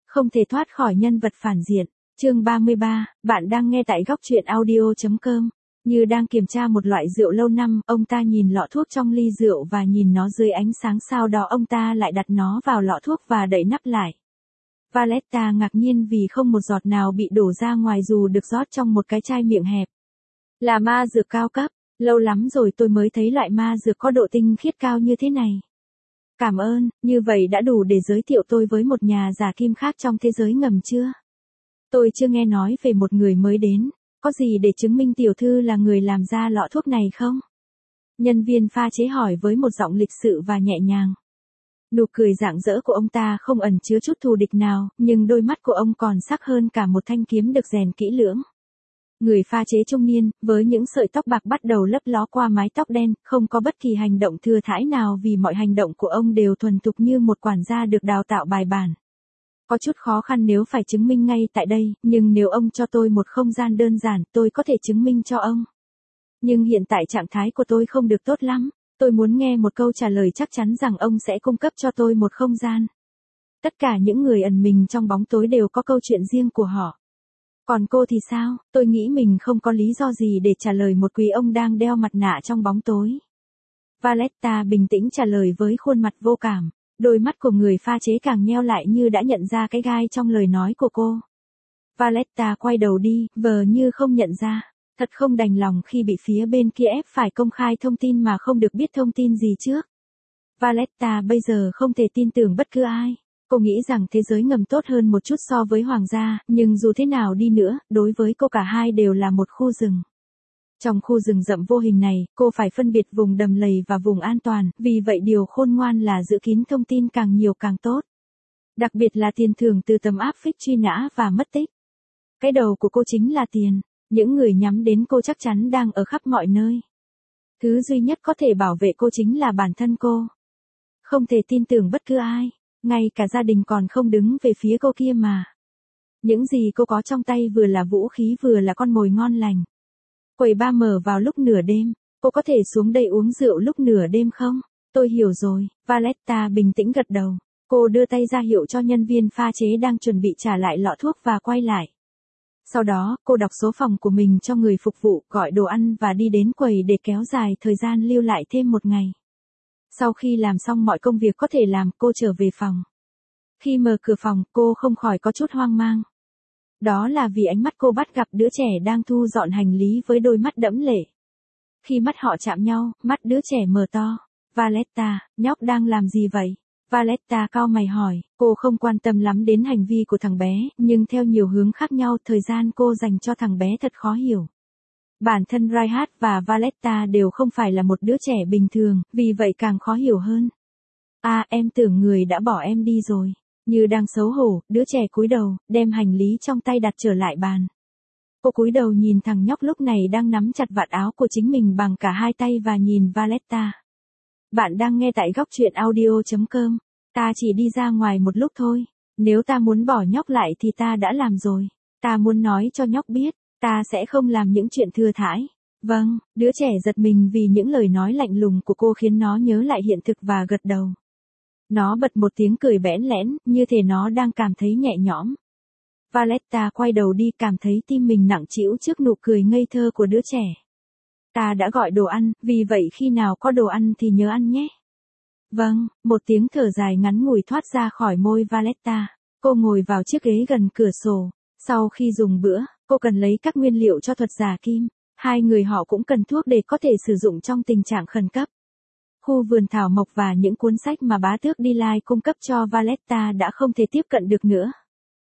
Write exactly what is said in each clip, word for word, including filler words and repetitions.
Không thể thoát khỏi nhân vật phản diện. Chương ba mươi ba, bạn đang nghe tại góc truyện audio chấm com. Như đang kiểm tra một loại rượu lâu năm, ông ta nhìn lọ thuốc trong ly rượu và nhìn nó dưới ánh sáng, sau đó ông ta lại đặt nó vào lọ thuốc và đậy nắp lại. Valletta ngạc nhiên vì không một giọt nào bị đổ ra ngoài dù được rót trong một cái chai miệng hẹp. Là ma dược cao cấp, lâu lắm rồi tôi mới thấy loại ma dược có độ tinh khiết cao như thế này. Cảm ơn, như vậy đã đủ để giới thiệu tôi với một nhà giả kim khác trong thế giới ngầm chưa? Tôi chưa nghe nói về một người mới đến, có gì để chứng minh tiểu thư là người làm ra lọ thuốc này không? Nhân viên pha chế hỏi với một giọng lịch sự và nhẹ nhàng. Nụ cười rạng rỡ của ông ta không ẩn chứa chút thù địch nào, nhưng đôi mắt của ông còn sắc hơn cả một thanh kiếm được rèn kỹ lưỡng. Người pha chế trung niên, với những sợi tóc bạc bắt đầu lấp ló qua mái tóc đen, không có bất kỳ hành động thừa thãi nào vì mọi hành động của ông đều thuần thục như một quản gia được đào tạo bài bản. Có chút khó khăn nếu phải chứng minh ngay tại đây, nhưng nếu ông cho tôi một không gian đơn giản, tôi có thể chứng minh cho ông. Nhưng hiện tại trạng thái của tôi không được tốt lắm, tôi muốn nghe một câu trả lời chắc chắn rằng ông sẽ cung cấp cho tôi một không gian. Tất cả những người ẩn mình trong bóng tối đều có câu chuyện riêng của họ. Còn cô thì sao? Tôi nghĩ mình không có lý do gì để trả lời một quý ông đang đeo mặt nạ trong bóng tối. Valletta bình tĩnh trả lời với khuôn mặt vô cảm. Đôi mắt của người pha chế càng nheo lại như đã nhận ra cái gai trong lời nói của cô. Valletta quay đầu đi, vờ như không nhận ra. Thật không đành lòng khi bị phía bên kia ép phải công khai thông tin mà không được biết thông tin gì trước. Valletta bây giờ không thể tin tưởng bất cứ ai. Cô nghĩ rằng thế giới ngầm tốt hơn một chút so với hoàng gia, nhưng dù thế nào đi nữa, đối với cô cả hai đều là một khu rừng. Trong khu rừng rậm vô hình này, cô phải phân biệt vùng đầm lầy và vùng an toàn, vì vậy điều khôn ngoan là giữ kín thông tin càng nhiều càng tốt. Đặc biệt là tiền thưởng từ tấm áp phích truy nã và mất tích. Cái đầu của cô chính là tiền, những người nhắm đến cô chắc chắn đang ở khắp mọi nơi. Thứ duy nhất có thể bảo vệ cô chính là bản thân cô. Không thể tin tưởng bất cứ ai. Ngay cả gia đình còn không đứng về phía cô kia mà. Những gì cô có trong tay vừa là vũ khí vừa là con mồi ngon lành. Quầy bar mở vào lúc nửa đêm, cô có thể xuống đây uống rượu lúc nửa đêm không? Tôi hiểu rồi, Valletta bình tĩnh gật đầu. Cô đưa tay ra hiệu cho nhân viên pha chế đang chuẩn bị trả lại lọ thuốc và quay lại. Sau đó, cô đọc số phòng của mình cho người phục vụ, gọi đồ ăn và đi đến quầy để kéo dài thời gian lưu lại thêm một ngày. Sau khi làm xong mọi công việc có thể làm, cô trở về phòng. Khi mở cửa phòng, cô không khỏi có chút hoang mang. Đó là vì ánh mắt cô bắt gặp đứa trẻ đang thu dọn hành lý với đôi mắt đẫm lệ. Khi mắt họ chạm nhau, mắt đứa trẻ mở to. Valletta, nhóc đang làm gì vậy? Valletta cau mày hỏi, cô không quan tâm lắm đến hành vi của thằng bé, nhưng theo nhiều hướng khác nhau, thời gian cô dành cho thằng bé thật khó hiểu. Bản thân Reinhardt và Valletta đều không phải là một đứa trẻ bình thường, vì vậy càng khó hiểu hơn. À, em tưởng người đã bỏ em đi rồi. Như đang xấu hổ, đứa trẻ cúi đầu, đem hành lý trong tay đặt trở lại bàn. Cô cúi đầu nhìn thằng nhóc lúc này đang nắm chặt vạt áo của chính mình bằng cả hai tay và nhìn Valletta. Bạn đang nghe tại góc truyện audio chấm com. Ta chỉ đi ra ngoài một lúc thôi. Nếu ta muốn bỏ nhóc lại thì ta đã làm rồi. Ta muốn nói cho nhóc biết. Ta sẽ không làm những chuyện thừa thãi. Vâng, đứa trẻ giật mình vì những lời nói lạnh lùng của cô khiến nó nhớ lại hiện thực và gật đầu. Nó bật một tiếng cười bẽn lẽn, như thể nó đang cảm thấy nhẹ nhõm. Valletta quay đầu đi, cảm thấy tim mình nặng trĩu trước nụ cười ngây thơ của đứa trẻ. Ta đã gọi đồ ăn, vì vậy khi nào có đồ ăn thì nhớ ăn nhé. Vâng, một tiếng thở dài ngắn ngủi thoát ra khỏi môi Valletta. Cô ngồi vào chiếc ghế gần cửa sổ. Sau khi dùng bữa, cô cần lấy các nguyên liệu cho thuật giả kim. Hai người họ cũng cần thuốc để có thể sử dụng trong tình trạng khẩn cấp. Khu vườn thảo mộc và những cuốn sách mà bá tước Delight cung cấp cho Valletta đã không thể tiếp cận được nữa.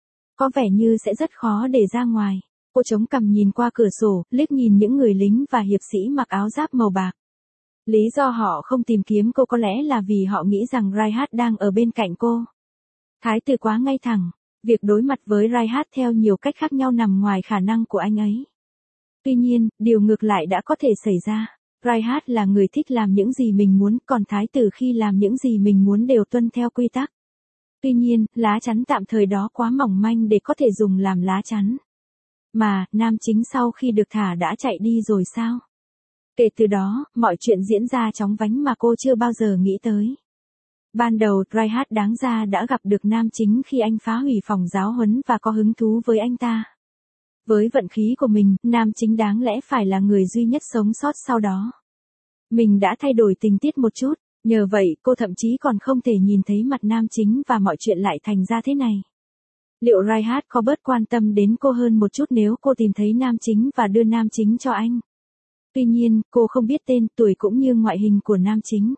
Có vẻ như sẽ rất khó để ra ngoài. Cô chống cằm nhìn qua cửa sổ, liếc nhìn những người lính và hiệp sĩ mặc áo giáp màu bạc. Lý do họ không tìm kiếm cô có lẽ là vì họ nghĩ rằng Reinhardt đang ở bên cạnh cô. Thái tử quá ngay thẳng. Việc đối mặt với Reinhardt theo nhiều cách khác nhau nằm ngoài khả năng của anh ấy. Tuy nhiên, điều ngược lại đã có thể xảy ra. Reinhardt là người thích làm những gì mình muốn, còn thái tử khi làm những gì mình muốn đều tuân theo quy tắc. Tuy nhiên, lá chắn tạm thời đó quá mỏng manh để có thể dùng làm lá chắn. Mà, nam chính sau khi được thả đã chạy đi rồi sao? Kể từ đó, mọi chuyện diễn ra chóng vánh mà cô chưa bao giờ nghĩ tới. Ban đầu, Reinhardt đáng ra đã gặp được nam chính khi anh phá hủy phòng giáo huấn và có hứng thú với anh ta. Với vận khí của mình, nam chính đáng lẽ phải là người duy nhất sống sót sau đó. Mình đã thay đổi tình tiết một chút, nhờ vậy cô thậm chí còn không thể nhìn thấy mặt nam chính và mọi chuyện lại thành ra thế này. Liệu Reinhardt có bớt quan tâm đến cô hơn một chút nếu cô tìm thấy nam chính và đưa nam chính cho anh? Tuy nhiên, cô không biết tên, tuổi cũng như ngoại hình của nam chính.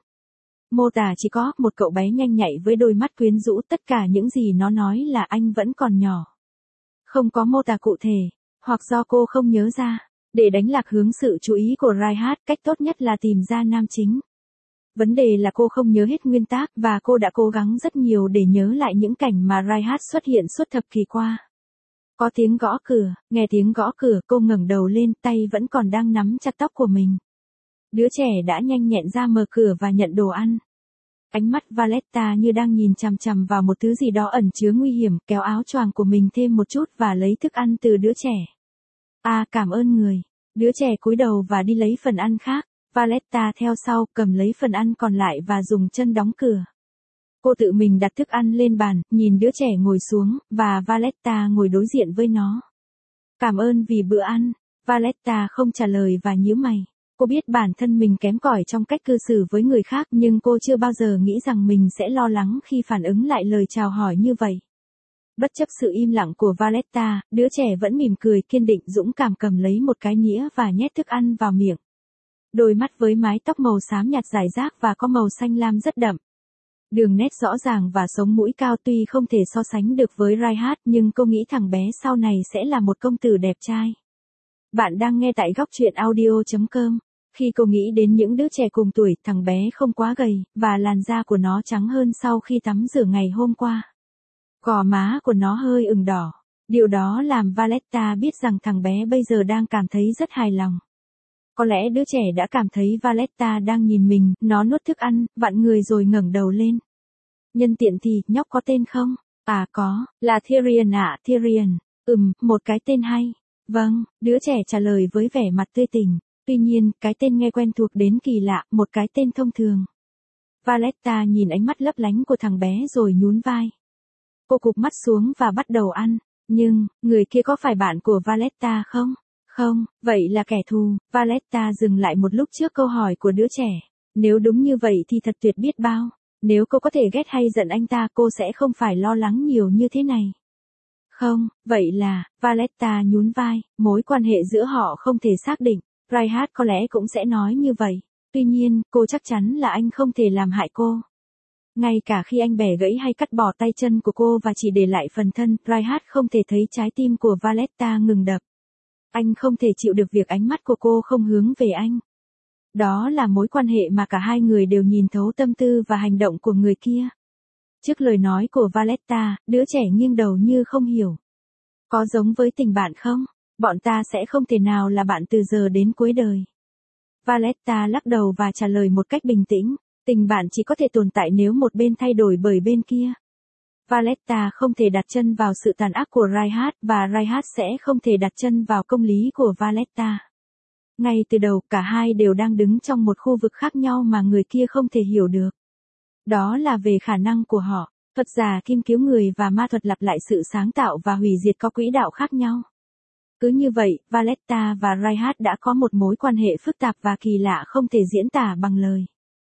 Mô tả chỉ có một cậu bé nhanh nhạy với đôi mắt quyến rũ, tất cả những gì nó nói là anh vẫn còn nhỏ. Không có mô tả cụ thể, hoặc do cô không nhớ ra. Để đánh lạc hướng sự chú ý của Reinhardt, cách tốt nhất là tìm ra nam chính. Vấn đề là cô không nhớ hết nguyên tác và cô đã cố gắng rất nhiều để nhớ lại những cảnh mà Reinhardt xuất hiện suốt thập kỷ qua. Có tiếng gõ cửa, nghe tiếng gõ cửa cô ngẩng đầu lên, tay vẫn còn đang nắm chặt tóc của mình. Đứa trẻ đã nhanh nhẹn ra mở cửa và nhận đồ ăn. Ánh mắt Valletta như đang nhìn chằm chằm vào một thứ gì đó ẩn chứa nguy hiểm, kéo áo choàng của mình thêm một chút và lấy thức ăn từ đứa trẻ. À, cảm ơn người. Đứa trẻ cúi đầu và đi lấy phần ăn khác. Valletta theo sau, cầm lấy phần ăn còn lại và dùng chân đóng cửa. Cô tự mình đặt thức ăn lên bàn, nhìn đứa trẻ ngồi xuống, và Valletta ngồi đối diện với nó. Cảm ơn vì bữa ăn. Valletta không trả lời và nhíu mày. Cô biết bản thân mình kém cỏi trong cách cư xử với người khác, nhưng cô chưa bao giờ nghĩ rằng mình sẽ lo lắng khi phản ứng lại lời chào hỏi như vậy. Bất chấp sự im lặng của Valletta, đứa trẻ vẫn mỉm cười kiên định dũng cảm cầm lấy một cái nĩa và nhét thức ăn vào miệng. Đôi mắt với mái tóc màu xám nhạt rải rác và có màu xanh lam rất đậm. Đường nét rõ ràng và sống mũi cao tuy không thể so sánh được với Reinhardt, nhưng cô nghĩ thằng bé sau này sẽ là một công tử đẹp trai. Bạn đang nghe tại góc truyện audio chấm com. Khi cô nghĩ đến những đứa trẻ cùng tuổi, thằng bé không quá gầy, và làn da của nó trắng hơn sau khi tắm rửa ngày hôm qua. Gò má của nó hơi ửng đỏ. Điều đó làm Valletta biết rằng thằng bé bây giờ đang cảm thấy rất hài lòng. Có lẽ đứa trẻ đã cảm thấy Valletta đang nhìn mình, nó nuốt thức ăn, vặn người rồi ngẩng đầu lên. Nhân tiện thì, nhóc có tên không? À có, là Tyrion ạ, à, Tyrion. Ừm, một cái tên hay. Vâng, đứa trẻ trả lời với vẻ mặt tươi tỉnh. Tuy nhiên, cái tên nghe quen thuộc đến kỳ lạ, một cái tên thông thường. Valletta nhìn ánh mắt lấp lánh của thằng bé rồi nhún vai. Cô cụp mắt xuống và bắt đầu ăn. Nhưng, người kia có phải bạn của Valletta không? Không, vậy là kẻ thù. Valletta dừng lại một lúc trước câu hỏi của đứa trẻ. Nếu đúng như vậy thì thật tuyệt biết bao. Nếu cô có thể ghét hay giận anh ta, cô sẽ không phải lo lắng nhiều như thế này. Không, vậy là, Valletta nhún vai, mối quan hệ giữa họ không thể xác định. Reinhardt có lẽ cũng sẽ nói như vậy. Tuy nhiên, cô chắc chắn là anh không thể làm hại cô. Ngay cả khi anh bẻ gãy hay cắt bỏ tay chân của cô và chỉ để lại phần thân, Reinhardt không thể thấy trái tim của Valletta ngừng đập. Anh không thể chịu được việc ánh mắt của cô không hướng về anh. Đó là mối quan hệ mà cả hai người đều nhìn thấu tâm tư và hành động của người kia. Trước lời nói của Valletta, đứa trẻ nghiêng đầu như không hiểu. Có giống với tình bạn không? Bọn ta sẽ không thể nào là bạn từ giờ đến cuối đời. Valletta lắc đầu và trả lời một cách bình tĩnh. Tình bạn chỉ có thể tồn tại nếu một bên thay đổi bởi bên kia. Valletta không thể đặt chân vào sự tàn ác của Reinhardt và Reinhardt sẽ không thể đặt chân vào công lý của Valletta. Ngay từ đầu, cả hai đều đang đứng trong một khu vực khác nhau mà người kia không thể hiểu được. Đó là về khả năng của họ. Thuật giả kim cứu người và ma thuật lặp lại sự sáng tạo và hủy diệt có quỹ đạo khác nhau. Cứ như vậy, Valletta và Reinhardt đã có một mối quan hệ phức tạp và kỳ lạ không thể diễn tả bằng lời.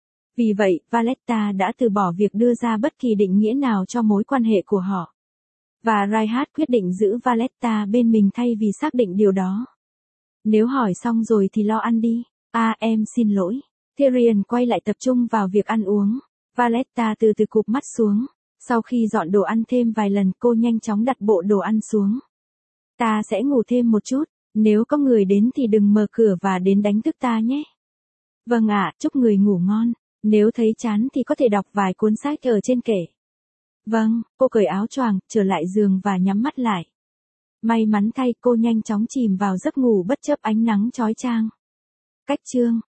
Vì vậy, Valletta đã từ bỏ việc đưa ra bất kỳ định nghĩa nào cho mối quan hệ của họ. Và Reinhardt quyết định giữ Valletta bên mình thay vì xác định điều đó. Nếu hỏi xong rồi thì lo ăn đi. À, em xin lỗi. Tyrion quay lại tập trung vào việc ăn uống. Valletta từ từ cụp mắt xuống. Sau khi dọn đồ ăn thêm vài lần, cô nhanh chóng đặt bộ đồ ăn xuống. Ta sẽ ngủ thêm một chút. Nếu có người đến thì đừng mở cửa và đến đánh thức ta nhé. Vâng ạ, chúc người ngủ ngon. Nếu thấy chán thì có thể đọc vài cuốn sách ở trên kệ. Vâng, cô cởi áo choàng, trở lại giường và nhắm mắt lại. May mắn thay, cô nhanh chóng chìm vào giấc ngủ bất chấp ánh nắng chói chang. Cách chương